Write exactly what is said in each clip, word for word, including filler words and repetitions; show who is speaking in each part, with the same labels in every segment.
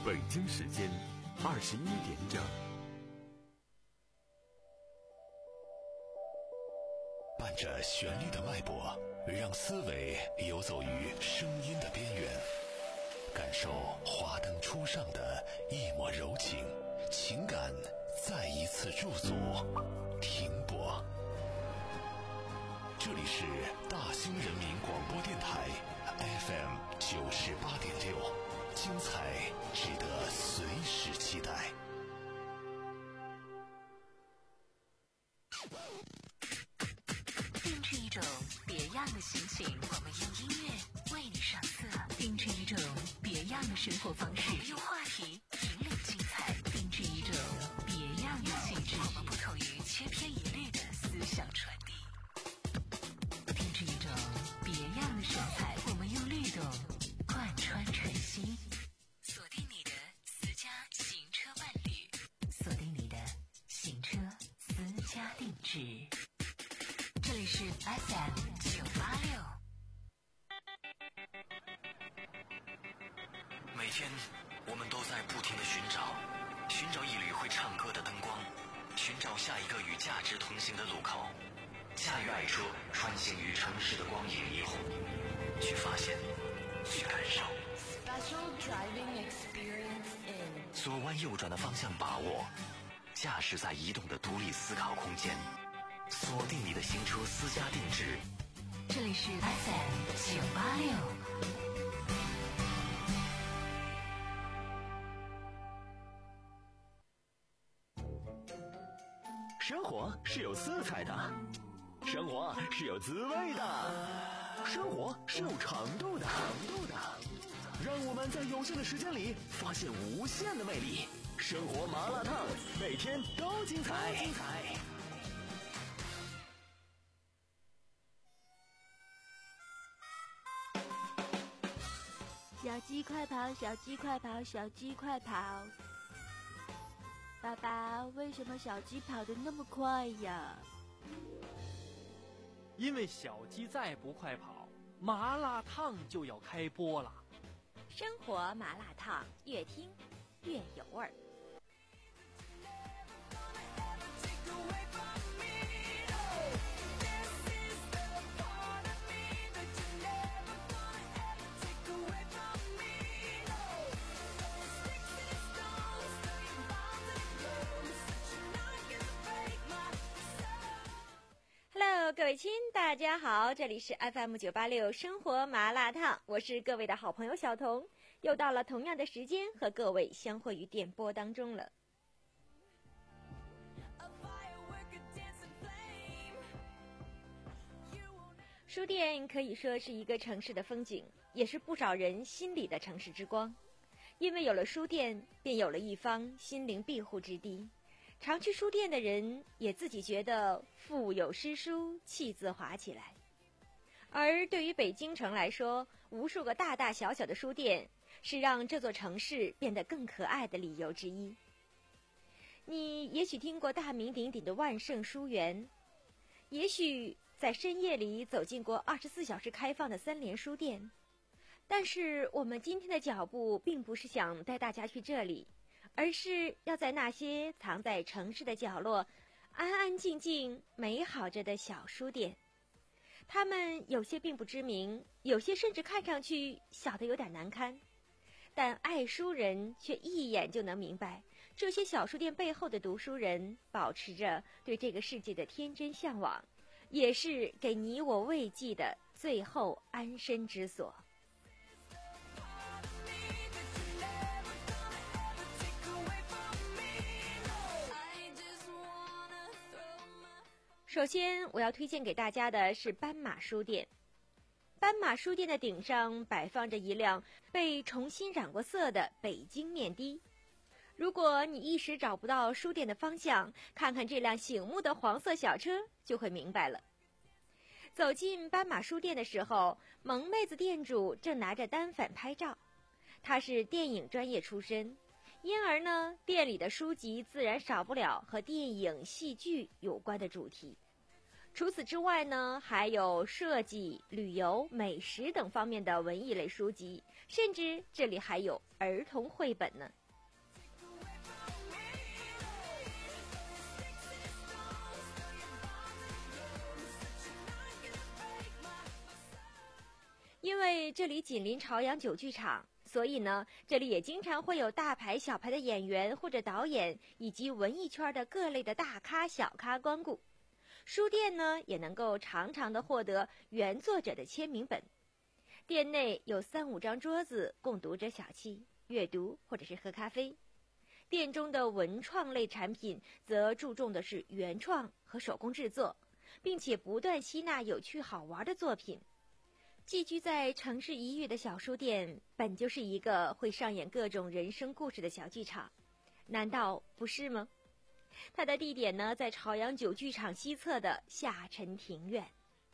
Speaker 1: 北京时间二十一点整。
Speaker 2: 伴着旋律的脉搏，让思维游走于声音的边缘，感受华灯初上的一抹柔情，情感再一次驻足停泊。这里是大兴人民广播电台 F M 九十八点六，精彩值得随时期待。
Speaker 3: 定制一种别样的心情，我们用音乐为你上色；定制一种别样的生活方式，我们用话题引领精彩；定制一种别样的气质，我们不同于千篇一律的思想传递；定制一种别样的神采，我们用律动贯穿晨曦。锁定你的私家行车伴侣，锁定你的行车私家定制。这里是 F M 九八六。
Speaker 4: 每天我们都在不停地寻找，寻找一缕会唱歌的灯光，寻找下一个与价值同行的路口。驾驭爱车，穿行于城市的光影霓虹，去发现，去感受。
Speaker 5: Special driving experience in
Speaker 4: 左弯右转的方向把握，驾驶在移动的独立思考空间。锁定你的行车私家定制，
Speaker 3: 这里是 F M 九八六。
Speaker 6: 生活是有色彩的，生活是有滋味的，生活是有长度的。让我们在有限的时间里发现无限的魅力。生活麻辣烫，每天都精彩。精彩。
Speaker 7: 小鸡快跑，小鸡快跑，小鸡快跑！爸爸，为什么小鸡跑得那么快呀？
Speaker 8: 因为小鸡再不快跑，麻辣烫就要开播了。
Speaker 7: 生活麻辣烫，越听越有味儿。Hello， 各位亲，大家好，这里是 F M 九八六生活麻辣烫，我是各位的好朋友小彤，又到了同样的时间和各位相会于电波当中了。书店可以说是一个城市的风景，也是不少人心里的城市之光，因为有了书店，便有了一方心灵庇护之地。常去书店的人也自己觉得腹有诗书气自华起来。而对于北京城来说，无数个大大小小的书店是让这座城市变得更可爱的理由之一。你也许听过大名鼎鼎的万盛书园，也许在深夜里走进过二十四小时开放的三联书店，但是我们今天的脚步并不是想带大家去这里，而是要在那些藏在城市的角落安安静静美好着的小书店。他们有些并不知名，有些甚至看上去小得有点难堪，但爱书人却一眼就能明白，这些小书店背后的读书人保持着对这个世界的天真向往，也是给你我慰藉的最后安身之所。首先我要推荐给大家的是斑马书店。斑马书店的顶上摆放着一辆被重新染过色的北京面的。如果你一时找不到书店的方向，看看这辆醒目的黄色小车就会明白了。走进斑马书店的时候，萌妹子店主正拿着单反拍照，她是电影专业出身，因而呢，店里的书籍自然少不了和电影戏剧有关的主题。 除此之外呢，还有设计、旅游、美食等方面的文艺类书籍，甚至这里还有儿童绘本呢。因为这里紧邻朝阳酒剧场，所以呢，这里也经常会有大牌小牌的演员或者导演，以及文艺圈的各类的大咖小咖光顾。书店呢，也能够常常的获得原作者的签名本。店内有三五张桌子供读者小憩、阅读或者是喝咖啡。店中的文创类产品则注重的是原创和手工制作，并且不断吸纳有趣好玩的作品。寄居在城市一隅的小书店，本就是一个会上演各种人生故事的小剧场，难道不是吗？它的地点呢，在朝阳酒剧场西侧的下沉庭院。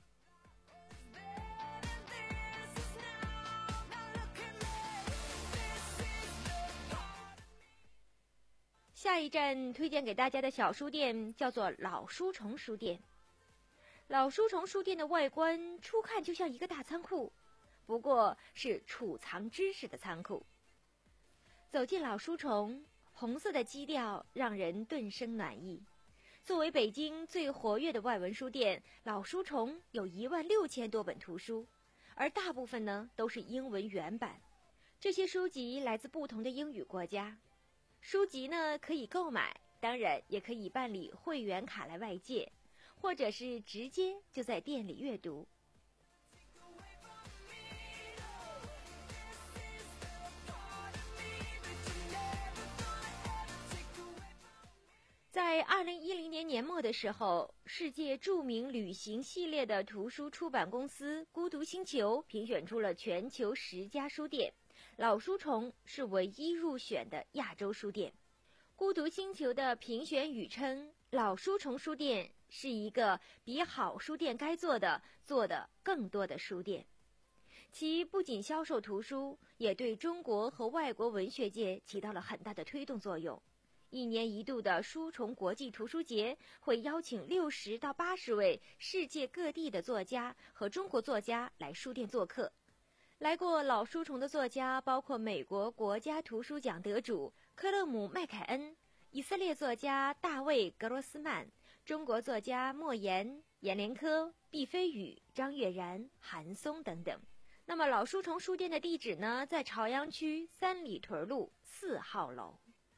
Speaker 7: 下一站推荐给大家的小书店叫做老书虫书店。老书虫书店的外观初看就像一个大仓库，不过是储藏知识的仓库。走进老书虫，红色的基调让人顿生暖意。作为北京最活跃的外文书店，老书虫有一万六千多本图书，而大部分呢都是英文原版。这些书籍来自不同的英语国家。书籍呢可以购买，当然也可以办理会员卡来外借，或者是直接就在店里阅读。在二零一零年年末的时候，世界著名旅行系列的图书出版公司孤独星球评选出了全球十家书店，老书虫是唯一入选的亚洲书店。孤独星球的评选语称，老书虫书店是一个比好书店该做的做的更多的书店。其不仅销售图书，也对中国和外国文学界起到了很大的推动作用。一年一度的书虫国际图书节会邀请六十到八十位世界各地的作家和中国作家来书店做客。来过老书虫的作家包括美国国家图书奖得主科勒姆·麦凯恩、以色列作家大卫·格罗斯曼、中国作家莫言、阎连科、毕飞宇、张悦然、韩松等等。那么老书虫书店的地址呢，在朝阳区三里屯路四号楼。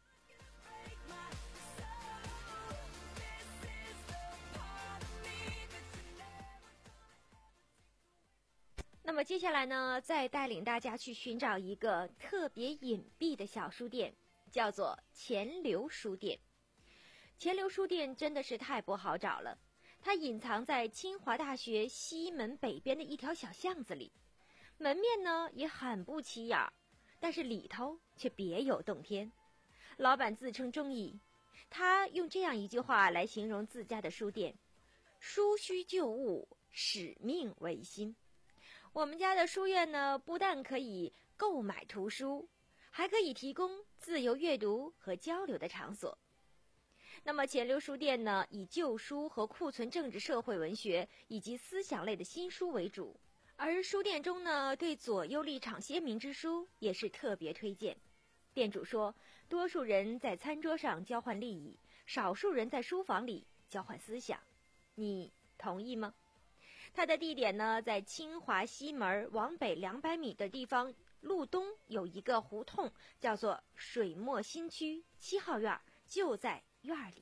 Speaker 7: 那么接下来呢，再带领大家去寻找一个特别隐蔽的小书店，叫做钱流书店。钱流书店真的是太不好找了，它隐藏在清华大学西门北边的一条小巷子里，门面呢也很不起眼，但是里头却别有洞天。老板自称中医，他用这样一句话来形容自家的书店：书需旧物，使命维新。我们家的书院呢，不但可以购买图书，还可以提供自由阅读和交流的场所。那么钱流书店呢，以旧书和库存政治社会文学以及思想类的新书为主，而书店中呢，对左右立场鲜明之书也是特别推荐。店主说，多数人在餐桌上交换利益，少数人在书房里交换思想。你同意吗？它的地点呢，在清华西门往北两百米的地方，路东有一个胡同，叫做水墨新区七号院，就在院里。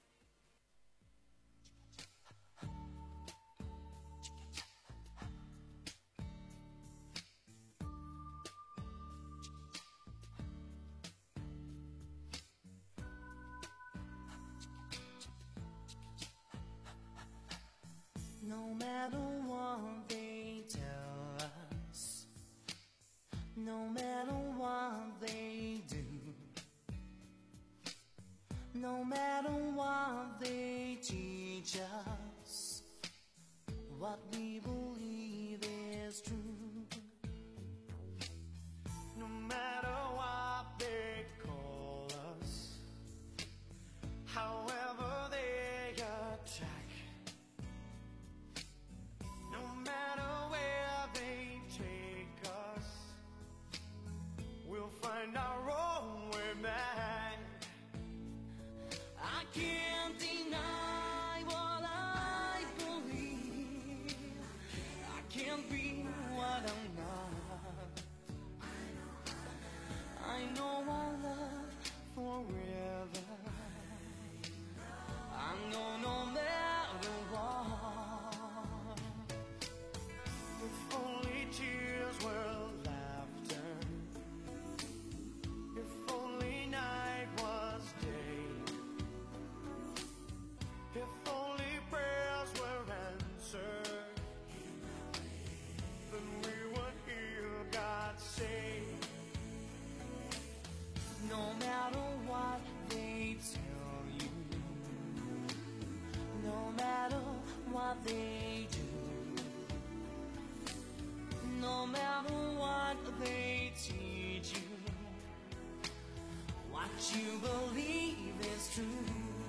Speaker 9: No matter what they tell us, no matter what they do, no matter what they teach us, what we believe is true. No matter what they call us, however they attack, they do, no matter what they teach you, what you believe is true,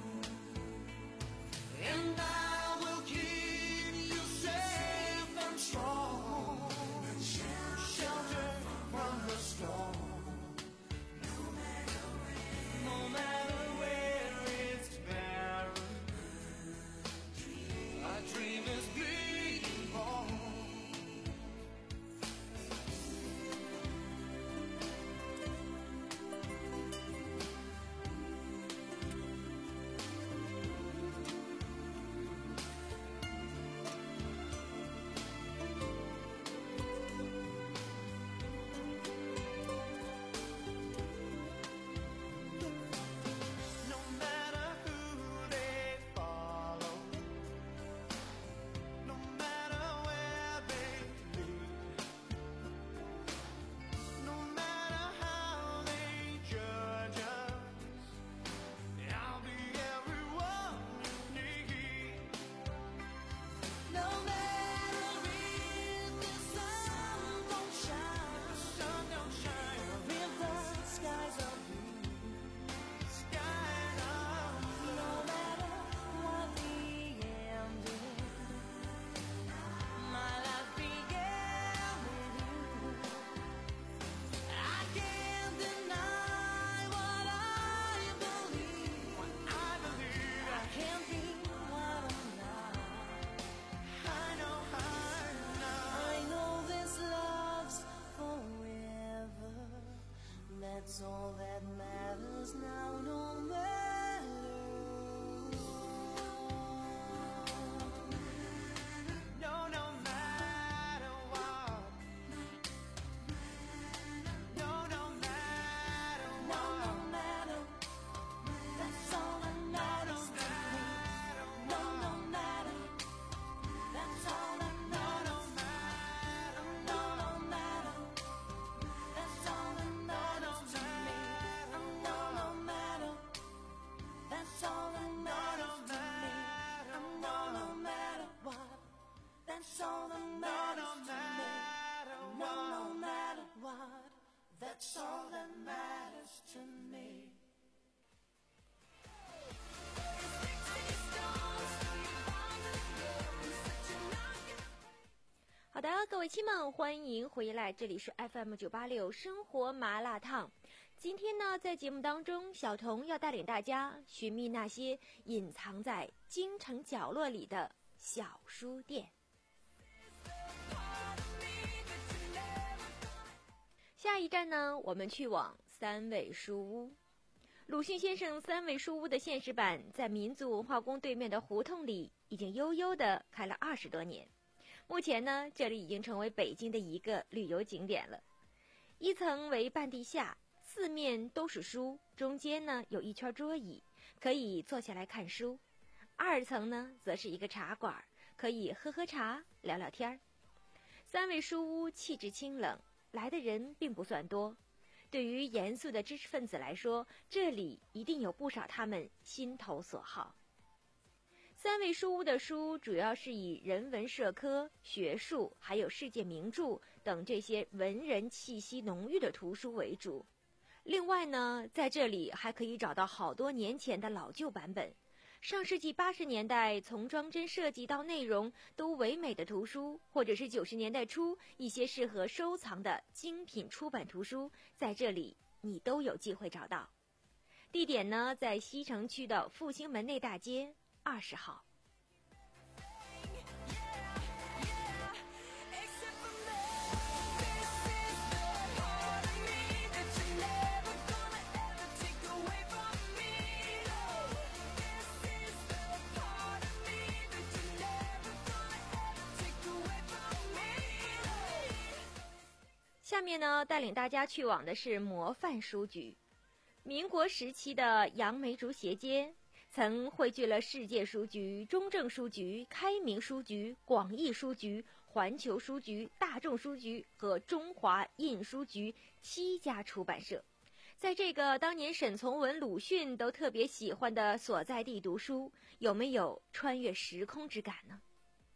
Speaker 9: and I will keep you safe and strong, sheltered from the storm. No matter where it's barren, a dream is being born. No matter who they follow, no matter where they lead, no matter how they judge us, I'll be everyone you need. No matter if the sun don't shine, the sun don't shine, or if the skies are blue, skies are blue. No matter what the end is, my life began with you. I can't deny what I believe. What I believe. I can't be what I'm not. I know, I know. I know this love's forever. That's all that matters now, no matter what. No, no matter what. No, no matter what. No, no matter. That's all that matters to me. No, no matter. That's all that matters. No, no matter. That's all that matters to me. No, no matter. That's all that matters to me. No, no matter what. That's all that matters to me. No, no matter what. That's all that matters to me.
Speaker 7: 好的，各位亲们，欢迎回来，这里是 F M 九八六生活麻辣烫。今天呢，在节目当中，小童要带领大家寻觅那些隐藏在京城角落里的小书店。下一站呢，我们去往三味书屋。鲁迅先生三味书屋的现实版，在民族文化宫对面的胡同里，已经悠悠地开了二十多年。目前呢，这里已经成为北京的一个旅游景点了。一层为半地下，四面都是书，中间呢有一圈桌椅，可以坐下来看书。二层呢，则是一个茶馆，可以喝喝茶，聊聊天儿。三味书屋气质清冷，来的人并不算多。对于严肃的知识分子来说，这里一定有不少他们心头所好。三味书屋的书主要是以人文社科、学术还有世界名著等这些文人气息浓郁的图书为主。另外呢，在这里还可以找到好多年前的老旧版本，上世纪八十年代从装帧设计到内容都唯美的图书，或者是九十年代初一些适合收藏的精品出版图书，在这里你都有机会找到。地点呢，在西城区的复兴门内大街二十号。下面呢，带领大家去往的是模范书局。民国时期的杨梅竹斜街曾汇聚了世界书局、中正书局、开明书局、广义书局、环球书局、大众书局和中华印书局七家出版社。在这个当年沈从文、鲁迅都特别喜欢的所在地读书，有没有穿越时空之感呢？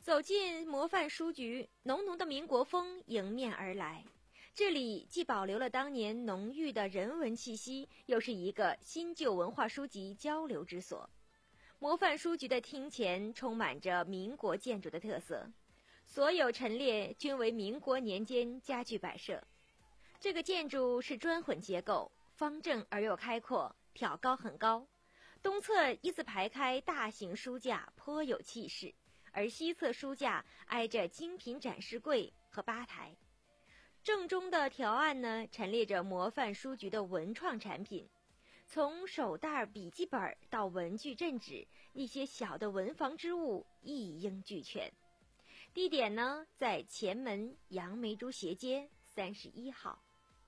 Speaker 7: 走进模范书局，浓浓的民国风迎面而来。这里既保留了当年浓郁的人文气息，又是一个新旧文化书籍交流之所。模范书局的厅前充满着民国建筑的特色，所有陈列均为民国年间家具摆设。这个建筑是砖混结构，方正而又开阔，挑高很高。东侧一字排开大型书架，颇有气势，而西侧书架挨着精品展示柜和吧台。正中的条案呢，陈列着模范书局的文创产品，从手袋、笔记本到文具、镇纸，一些小的文房之物一应俱全。地点呢，在前门杨梅竹斜街三十一号。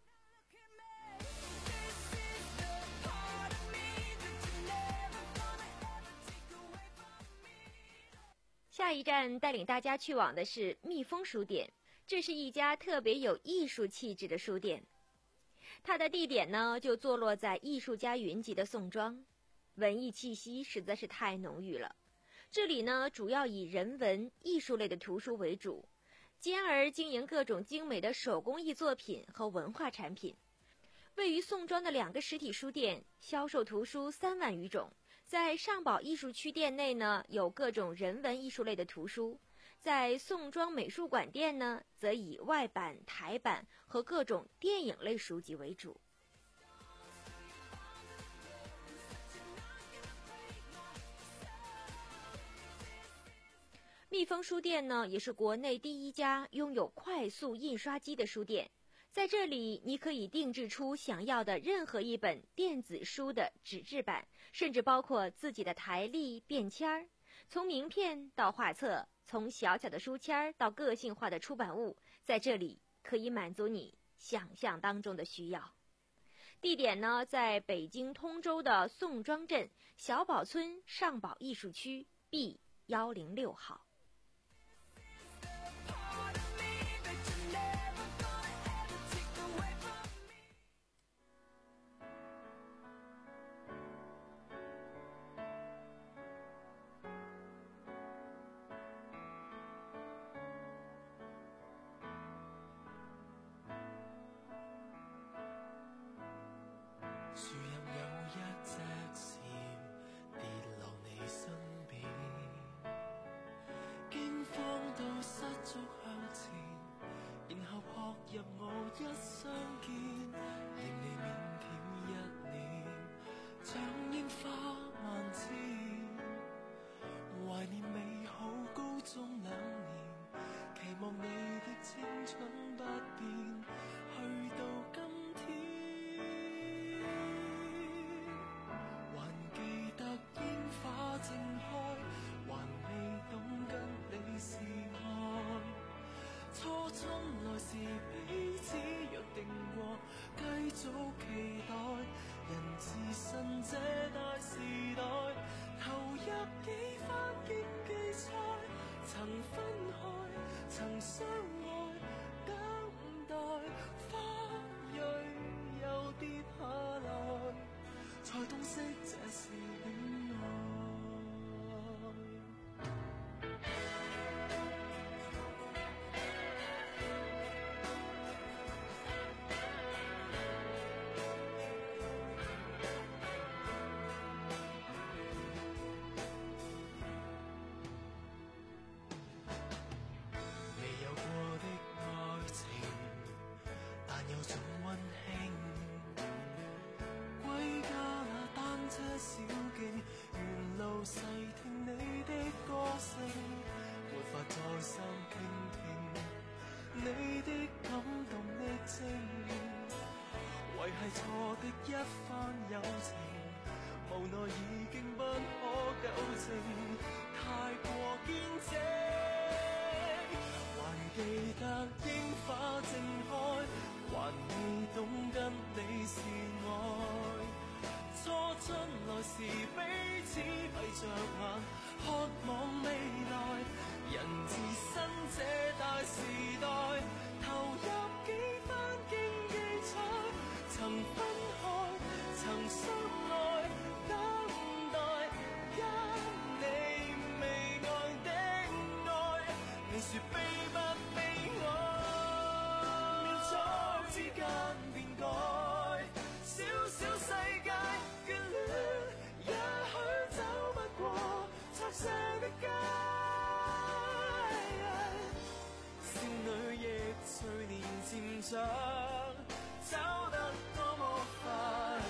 Speaker 7: 下一站带领大家去往的是蜜蜂书店，这是一家特别有艺术气质的书店。它的地点呢，就坐落在艺术家云集的宋庄，文艺气息实在是太浓郁了。这里呢，主要以人文艺术类的图书为主，兼而经营各种精美的手工艺作品和文化产品。位于宋庄的两个实体书店销售图书三万余种。在上宝艺术区店内呢，有各种人文艺术类的图书；在宋庄美术馆店呢，则以外版、台版和各种电影类书籍为主。蜜蜂书店呢，也是国内第一家拥有快速印刷机的书店。在这里，你可以定制出想要的任何一本电子书的纸质版，甚至包括自己的台历、便签儿。从名片到画册，从小小的书签到个性化的出版物，在这里可以满足你想象当中的需要。地点呢，在北京通州的宋庄镇小宝村上宝艺术区 B 一零六号。
Speaker 9: 樹蔭有一隻蟬跌落你身邊，驚慌到失足向前，然後撲入我一相見，認你腼腆一臉，像櫻花萬千，懷念美好高中兩年，期望你的青春不變，去到今天。正開，還未懂跟你是愛。初春來時彼此約定過，繼續期待。人自信這大時代，投入幾番競技賽，曾分開，曾相愛，等待花蕊又跌下來，才洞悉這是戀愛。小徑沿路細聽你的歌聲，沒法再三傾聽你的感動的情，維繫錯的一番友情，無奈已經不可糾正，太過堅貞。還記得櫻花正開，還未懂跟你是愛。初春來時彼此閉着眼，渴望未來。人自身這大時代，投入幾番競技賽，曾分開，曾相愛，等待因你未愛的愛， 想走得多麼快。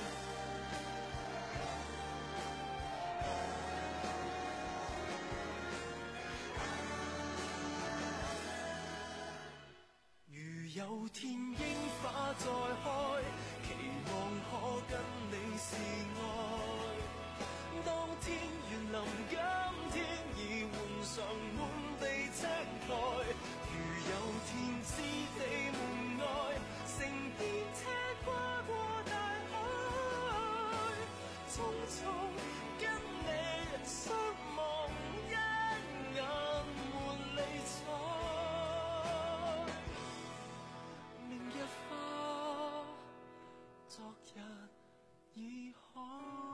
Speaker 9: 如有天櫻花再開，期望可跟你示愛。當天願臨今天已換上滿地青苔。如有天知你門外，乘電車跨過大海，匆匆跟你相望，一眼滿理睬。明日花，昨日已開。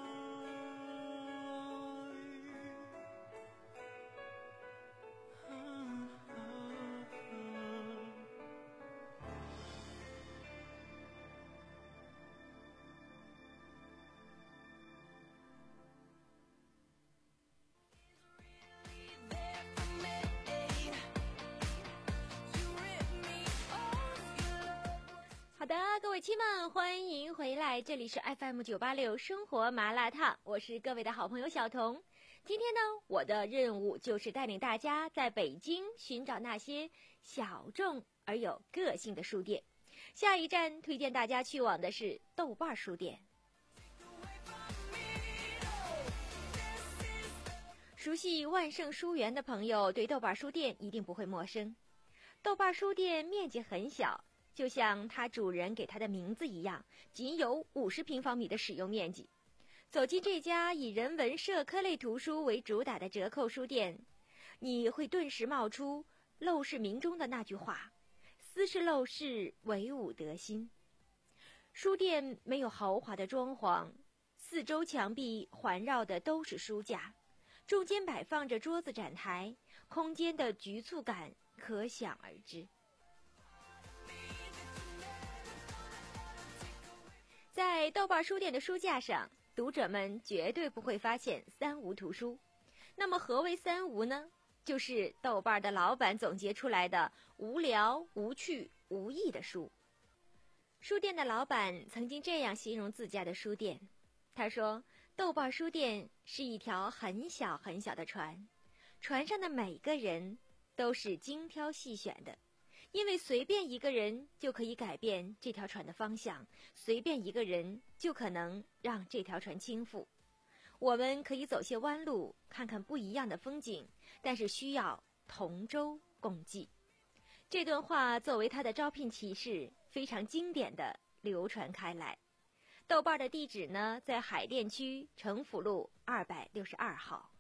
Speaker 7: 好的，各位亲们，欢迎回来，这里是 F M 九八六生活麻辣烫，我是各位的好朋友小彤。今天呢，我的任务就是带领大家在北京寻找那些小众而有个性的书店。下一站推荐大家去往的是豆瓣书店。熟悉万盛书园的朋友对豆瓣书店一定不会陌生。豆瓣书店面积很小，就像它主人给它的名字一样，仅有五十平方米的使用面积。走进这家以人文社科类图书为主打的折扣书店，你会顿时冒出陋室铭中的那句话：斯是陋室，惟吾德馨。书店没有豪华的装潢，四周墙壁环绕的都是书架，中间摆放着桌子展台，空间的局促感可想而知。在豆瓣书店的书架上，读者们绝对不会发现三无图书。那么何为三无呢？就是豆瓣的老板总结出来的无聊、无趣、无益的书。书店的老板曾经这样形容自家的书店，他说，豆瓣书店是一条很小很小的船，船上的每个人都是精挑细选的，因为随便一个人就可以改变这条船的方向，随便一个人就可能让这条船倾覆。我们可以走些弯路，看看不一样的风景，但是需要同舟共济。这段话作为他的招聘启事，非常经典的流传开来。豆瓣的地址呢，在海淀区城府路二百六十二号。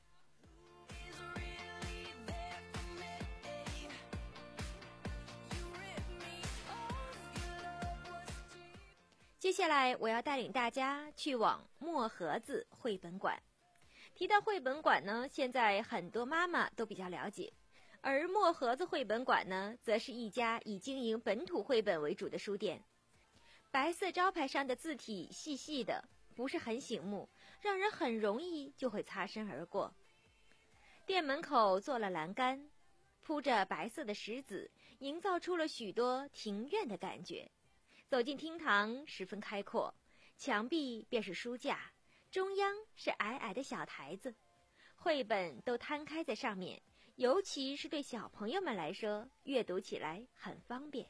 Speaker 7: 接下来我要带领大家去往墨盒子绘本馆。提到绘本馆呢，现在很多妈妈都比较了解，而墨盒子绘本馆呢，则是一家以经营本土绘本为主的书店。白色招牌上的字体细细的，不是很醒目，让人很容易就会擦身而过。店门口做了栏杆，铺着白色的石子，营造出了许多庭院的感觉。走进厅堂十分开阔，墙壁便是书架，中央是矮矮的小台子，绘本都摊开在上面，尤其是对小朋友们来说，阅读起来很方便。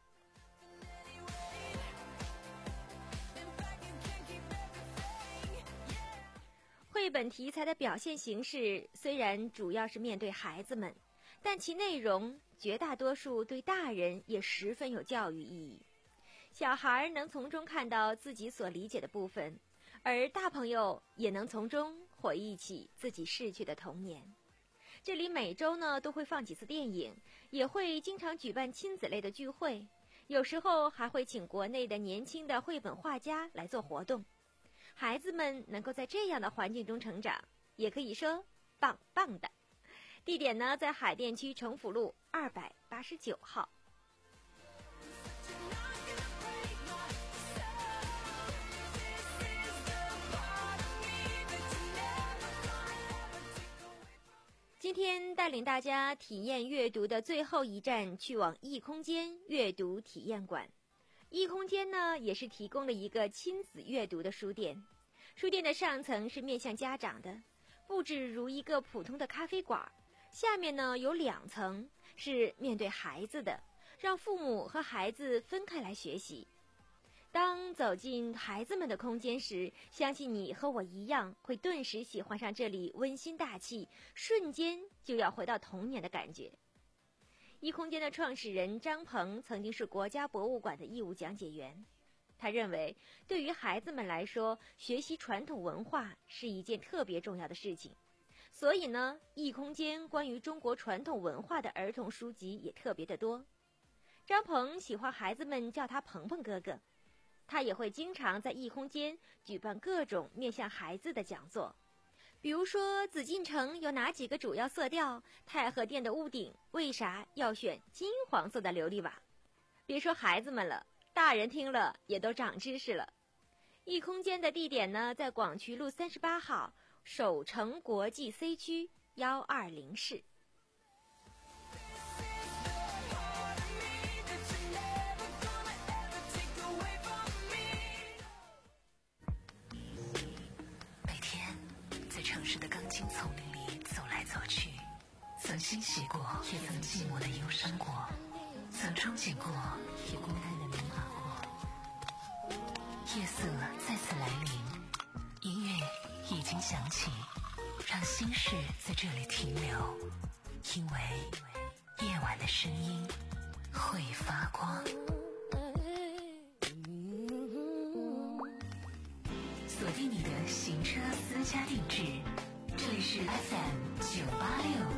Speaker 7: 绘本题材的表现形式虽然主要是面对孩子们，但其内容绝大多数对大人也十分有教育意义。小孩能从中看到自己所理解的部分，而大朋友也能从中回忆起自己逝去的童年。这里每周呢都会放几次电影，也会经常举办亲子类的聚会，有时候还会请国内的年轻的绘本画家来做活动。孩子们能够在这样的环境中成长，也可以说棒棒的。地点呢在海淀区城府路二百八十九号。接今天带领大家体验阅读的最后一站，去往异空间阅读体验馆。异空间呢，也是提供了一个亲子阅读的书店。书店的上层是面向家长的，布置如一个普通的咖啡馆。下面呢有两层是面对孩子的，让父母和孩子分开来学习。当走进孩子们的空间时，相信你和我一样会顿时喜欢上这里温馨大气，瞬间就要回到童年的感觉。异空间的创始人张鹏曾经是国家博物馆的义务讲解员，他认为对于孩子们来说，学习传统文化是一件特别重要的事情，所以呢，异空间关于中国传统文化的儿童书籍也特别的多。张鹏喜欢孩子们叫他鹏鹏哥哥，他也会经常在异空间举办各种面向孩子的讲座，比如说紫禁城有哪几个主要色调，太和殿的屋顶为啥要选金黄色的琉璃瓦。别说孩子们了，大人听了也都长知识了。异空间的地点呢，在广渠路三十八号首城国际 C 区一二零室。
Speaker 3: 城市的钢筋丛林里走来走去，曾欣喜过，也曾寂寞的忧伤过，曾憧憬过，也孤单的迷茫过。夜色再次来临，音乐已经响起，让心事在这里停留，因为夜晚的声音会发光。锁定你的行车私家定制，这里是 F M 九八六。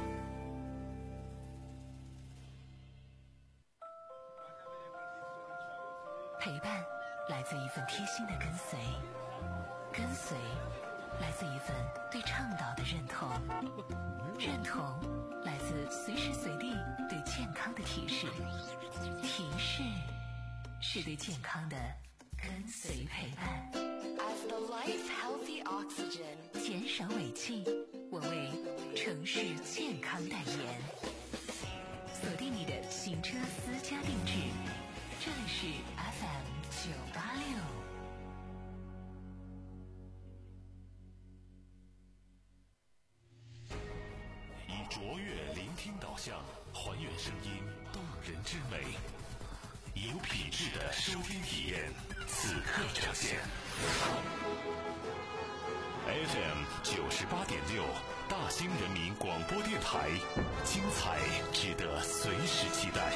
Speaker 3: 陪伴来自一份贴心的跟随，跟随来自一份对倡导的认同，认同来自随时随地对健康的提示，提示是对健康的跟随陪伴。
Speaker 5: The life healthy oxygen，
Speaker 3: 减少尾气，我为城市健康代言。锁定你的行车私家定制，这里是 F M 九八六。
Speaker 2: 以卓越聆听导向，还原声音动人之美，有品质的收听体验，此刻呈现。F M 九十八点六，大兴人民广播电台，精彩值得随时期待。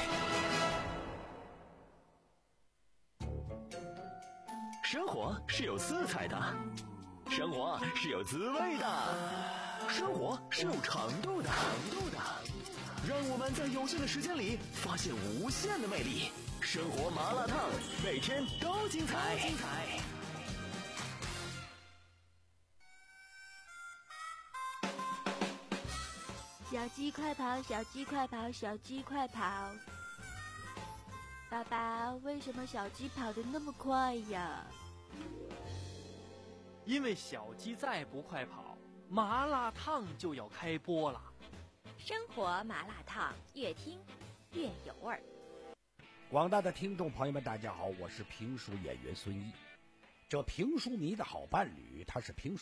Speaker 6: 生活是有色彩的，生活是有滋味的，生活是有长度的。让我们在有限的时间里发现无限的魅力。生活麻辣烫，每天都精彩。精彩。
Speaker 10: 小鸡快跑，小鸡快跑，小鸡快跑！爸爸，为什么小鸡跑得那么快呀？
Speaker 8: 因为小鸡再不快跑，麻辣烫就要开播了。
Speaker 7: 生活麻辣烫，越听越有味儿。
Speaker 11: 广大的听众朋友们，大家好，我是评书演员孙一。这评书迷的好伴侣，他是评书